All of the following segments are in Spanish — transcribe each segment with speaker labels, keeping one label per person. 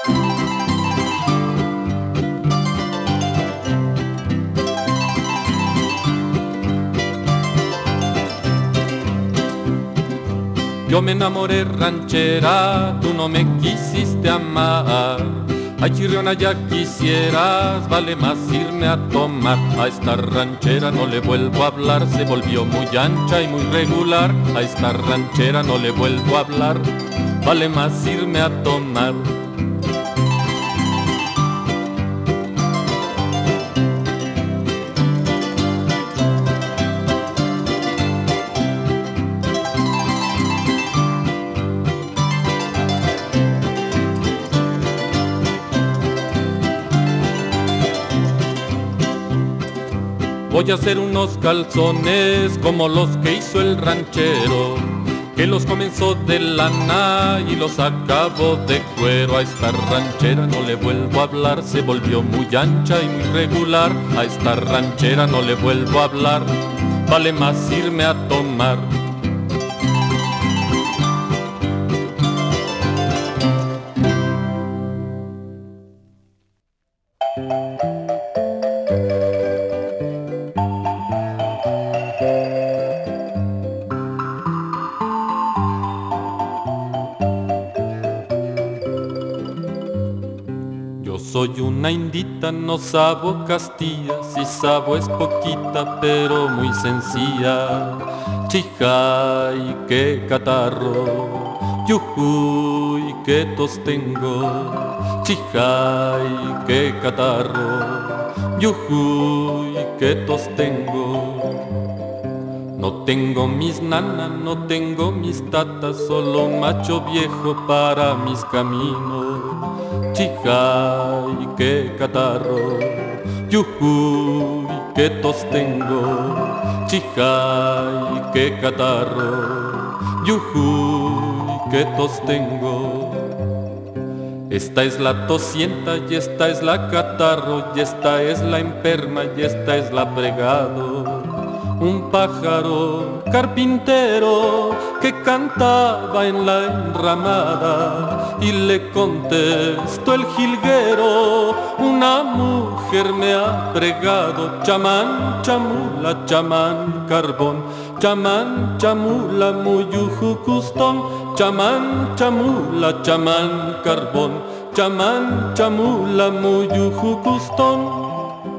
Speaker 1: Yo me enamoré ranchera, tú no me quisiste amar. Ay, chirriona, ya quisieras, vale más irme a tomar. A esta ranchera no le vuelvo a hablar, se volvió muy ancha y muy regular. A esta ranchera no le vuelvo a hablar, vale más irme a tomar. Voy a hacer unos calzones como los que hizo el ranchero, que los comenzó de lana y los acabó de cuero. A esta ranchera no le vuelvo a hablar, se volvió muy ancha y muy regular. A esta ranchera no le vuelvo a hablar, vale más irme a tomar. Soy una indita, no sabo Castilla, si sabo es poquita, pero muy sencilla. Chijay, qué catarro, yujuy, qué tos tengo. Chijay, qué catarro, yujuy, qué tos tengo. No tengo mis nanas, no tengo mis tatas, solo un macho viejo para mis caminos. Chijay, qué catarro, yujuy, qué tos tengo. Chijay, qué catarro, yujuy, qué tos tengo. Esta es la tosienta y esta es la catarro, y esta es la enferma y esta es la pregado. Un pájaro carpintero que cantaba en la enramada y le contestó el jilguero: una mujer me ha pregado, chamán, chamula, chamán, carbón, chamán, chamula, muyujucustón, chamán, chamula, chamán, carbón, chamán, chamula, muyujucustón.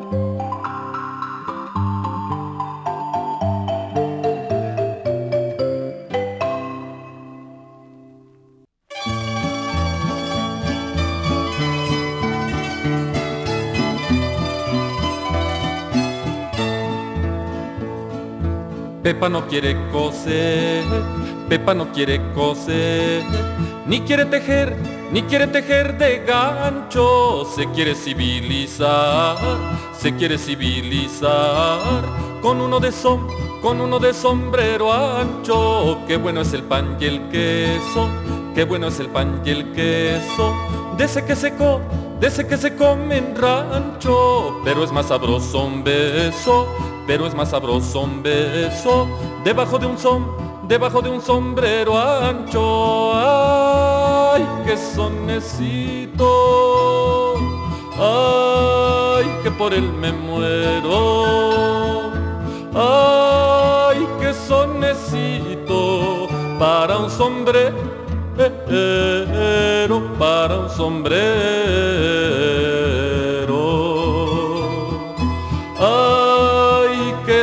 Speaker 1: Pepa no quiere coser, Pepa no quiere coser, ni quiere tejer de gancho. Se quiere civilizar, se quiere civilizar con uno de sombrero ancho. Qué bueno es el pan y el queso, qué bueno es el pan y el queso, de ese que se come en rancho. Pero es más sabroso un beso, pero es más sabroso un beso debajo de un sombrero ancho. Ay, qué sonecito, ay, que por él me muero. Ay, qué sonecito para un sombrero, para un sombrero. Ay, qué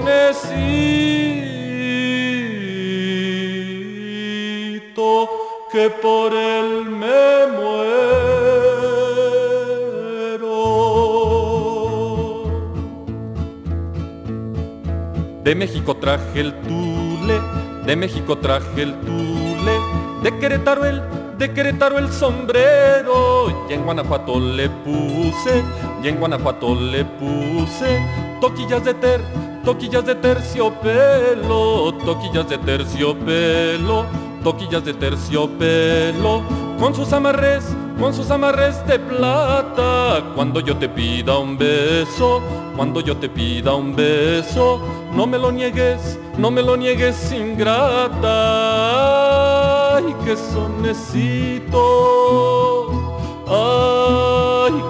Speaker 1: sonecito que por él me muero. De México traje el tule, de México traje el tule, de Querétaro el sombrero, y en Guanajuato le puse, toquillas de terciopelo, toquillas de terciopelo, toquillas de terciopelo, con sus amarres de plata. Cuando yo te pida un beso, cuando yo te pida un beso, no me lo niegues, ingrata. Ay, qué sonecito,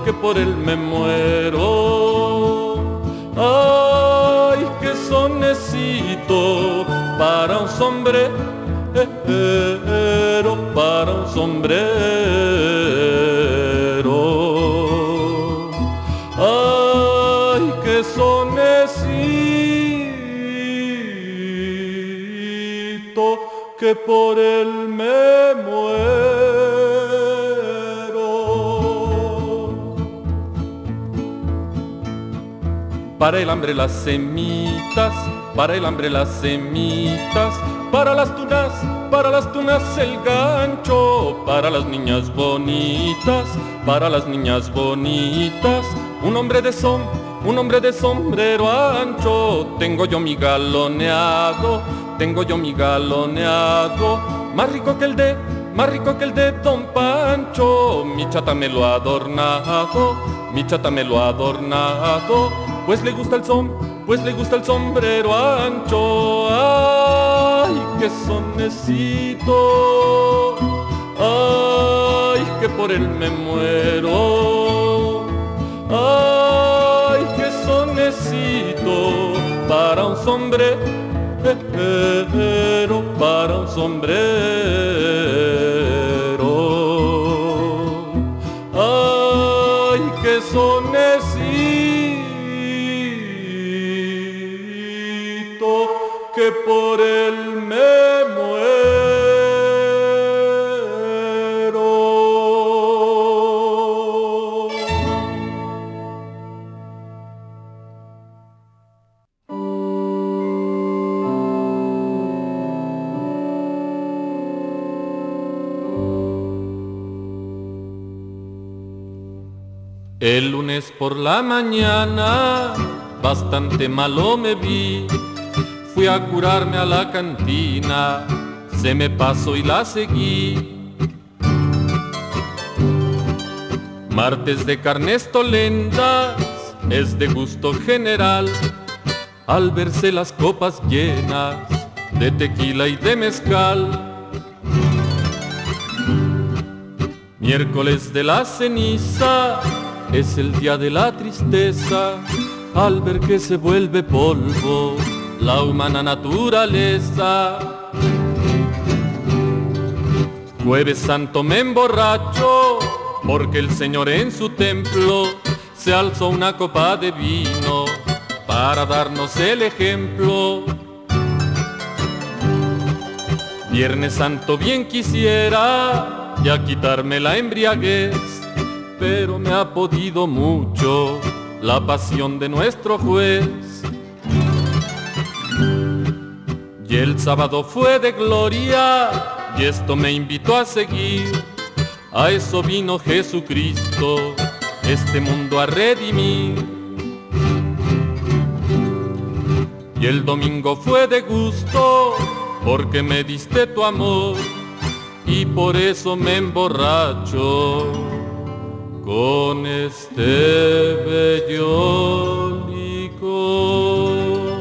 Speaker 1: que por él me muero. Ay, qué sonecito para un sombrero, para un sombrero. Ay, qué sonecito que por él me muero. Para el hambre las semitas, para el hambre las semitas, para las tunas el gancho, para las niñas bonitas, para las niñas bonitas, un hombre de sombrero ancho. Tengo yo mi galoneado, tengo yo mi galoneado, más rico que el de Don Pancho. Mi chata me lo ha adornado, mi chata me lo ha adornado, pues le gusta el sombrero ancho. Ay, qué sonecito, ay, que por él me muero. Ay, qué sonecito para un sombrero, para un sombrero. Ay, qué sonecito que por él me muero. El lunes por la mañana bastante malo me vi. Fui a curarme a la cantina, se me pasó y la seguí. Martes de carnes tolendas, es de gusto general, al verse las copas llenas de tequila y de mezcal. Miércoles de la ceniza, es el día de la tristeza, al ver que se vuelve polvo la humana naturaleza. Jueves Santo me emborracho, porque el Señor en su templo se alzó una copa de vino para darnos el ejemplo. Viernes Santo bien quisiera ya quitarme la embriaguez, pero me ha podido mucho la pasión de nuestro juez. Y el sábado fue de gloria, y esto me invitó a seguir. A eso vino Jesucristo, este mundo a redimir. Y el domingo fue de gusto, porque me diste tu amor, y por eso me emborracho con este bello licor.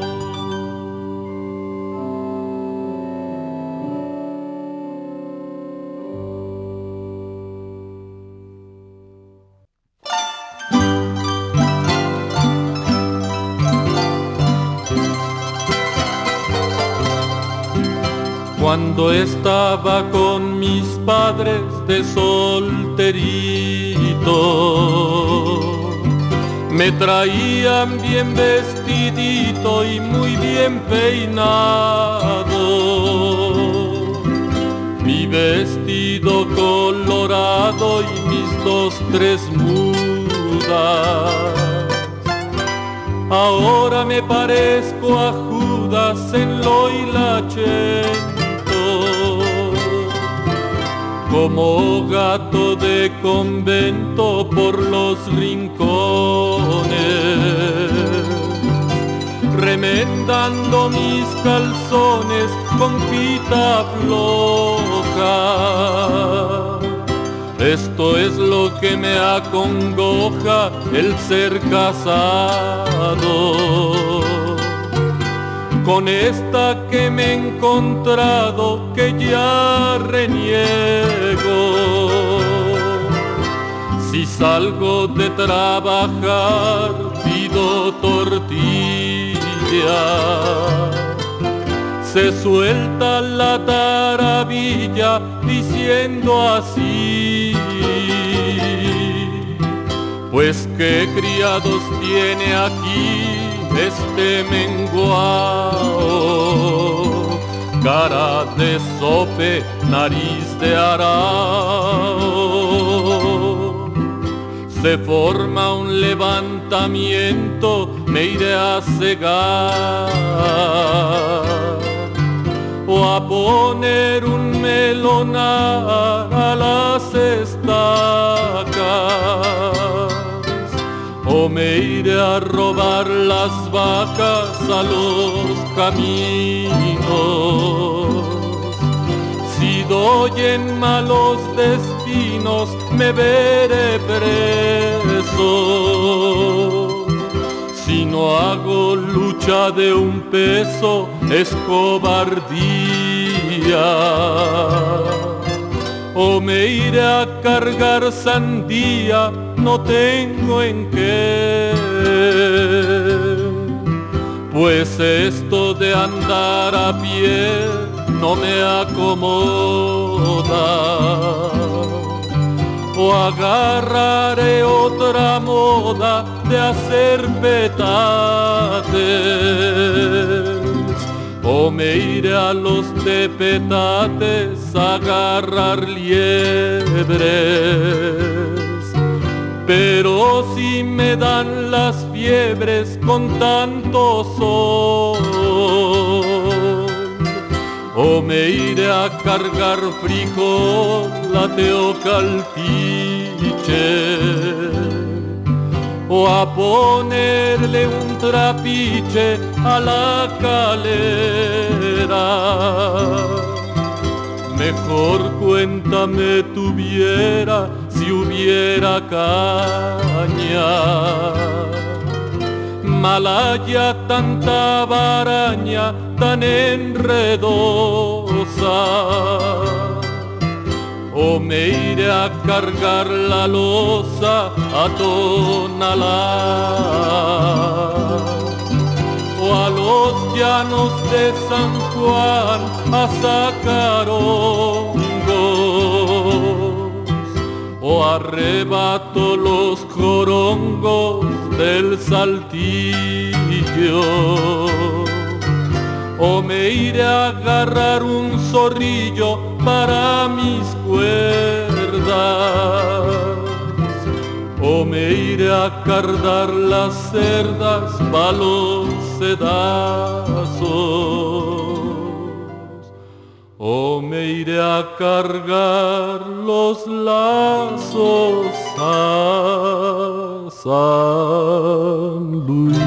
Speaker 1: Cuando estaba con mis padres de solterito, me traían bien vestidito y muy bien peinado. Mi vestido colorado y mis 2, 3 mudas. Ahora me parezco a Judas en lo hilachento, como gato de convento por los rincones, remendando mis calzones con pita floja. Esto es lo que me acongoja, el ser casado con esta que me he encontrado, que ya reniego. Si salgo de trabajar, pido tortilla. Se suelta la taravilla diciendo así: pues qué criados tiene aquí este menguao, cara de sope, nariz de arao. Se forma un levantamiento, me iré a cegar o a poner un melonar a las estacas, o me iré a robar las vacas a los caminos. Si doy en malos destinos, me veré preso. Si no hago lucha de un peso, es cobardía. O me iré a cargar sandía, no tengo en qué. Pues esto de andar a pie no me acomoda. O agarraré otra moda de hacer petates, o me iré a los tepetates a agarrar liebres. Pero si me dan las fiebres con tanto sol, o me iré a cargar frijol, la teocalpiche, o a ponerle un trapiche a la calera. Mejor cuéntame tuviera si hubiera caña. Malaya tanta baraña tan enredosa, o me iré a cargar la loza a Tonalá, o a los llanos de San Juan a sacar hongos, o arrebato los jorongos del Saltillo, o me iré a agarrar un zorrillo para mis cuerdas, o me iré a cardar las cerdas pa' los sedazos, o me iré a cargar los lazos a San Luis.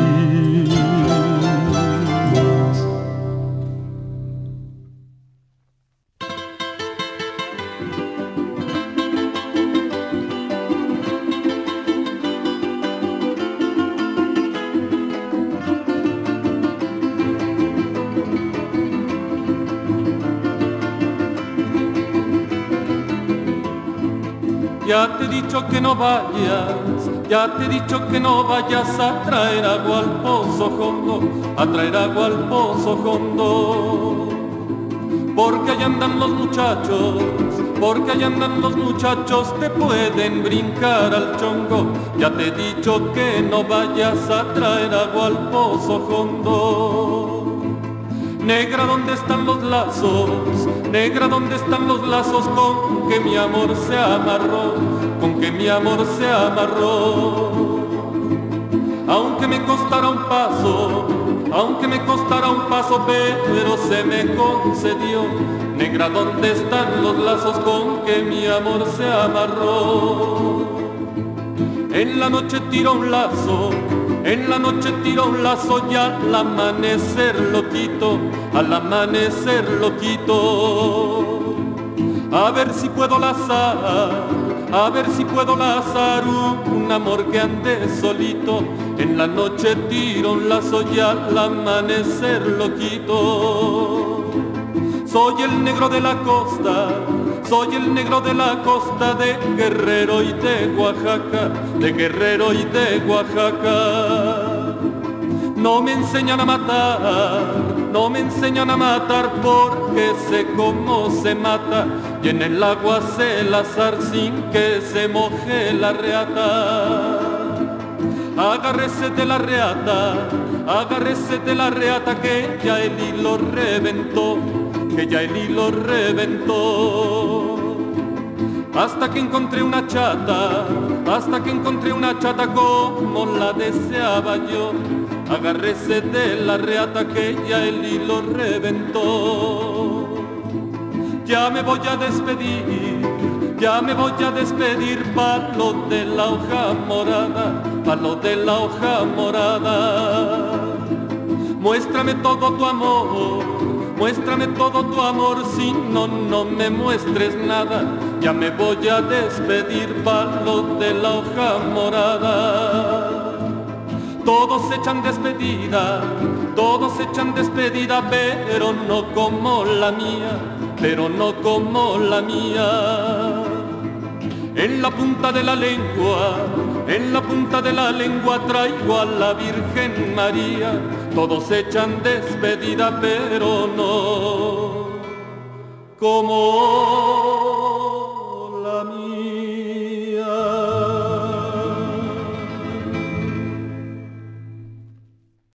Speaker 1: Ya te he dicho que no vayas, ya te he dicho que no vayas a traer agua al pozo hondo, a traer agua al pozo hondo. Porque allá andan los muchachos, porque allá andan los muchachos, te pueden brincar al chongo. Ya te he dicho que no vayas a traer agua al pozo hondo. Negra, ¿dónde están los lazos? Negra, ¿dónde están los lazos con que mi amor se amarró? Con que mi amor se amarró. Aunque me costara un paso, aunque me costara un paso, pero se me concedió. Negra, ¿dónde están los lazos con que mi amor se amarró? En la noche tiro un lazo, en la noche tiro un lazo y al amanecer lo quito, al amanecer lo quito. A ver si puedo lazar, a ver si puedo lazar un amor que ande solito. En la noche tiro un lazo y al amanecer lo quito. Soy el negro de la costa, Soy el negro de la costa de Guerrero y de Oaxaca, de Guerrero y de Oaxaca. No me enseñan a matar, no me enseñan a matar porque sé cómo se mata y en el agua sé el azar sin que se moje la reata. Agárrese de la reata, agárrese de la reata que ya el hilo reventó, que ya el hilo reventó. Hasta que encontré una chata, hasta que encontré una chata como la deseaba yo. Agárrese de la reata que ya el hilo reventó. Ya me voy a despedir, ya me voy a despedir, palo de la hoja morada, palo de la hoja morada. Muéstrame todo tu amor, muéstrame todo tu amor, si no, no me muestres nada. Ya me voy a despedir, palo de la hoja morada. Todos echan despedida, todos echan despedida, pero no como la mía, pero no como la mía. En la punta de la lengua, en la punta de la lengua traigo a la Virgen María. Todos echan despedida, pero no como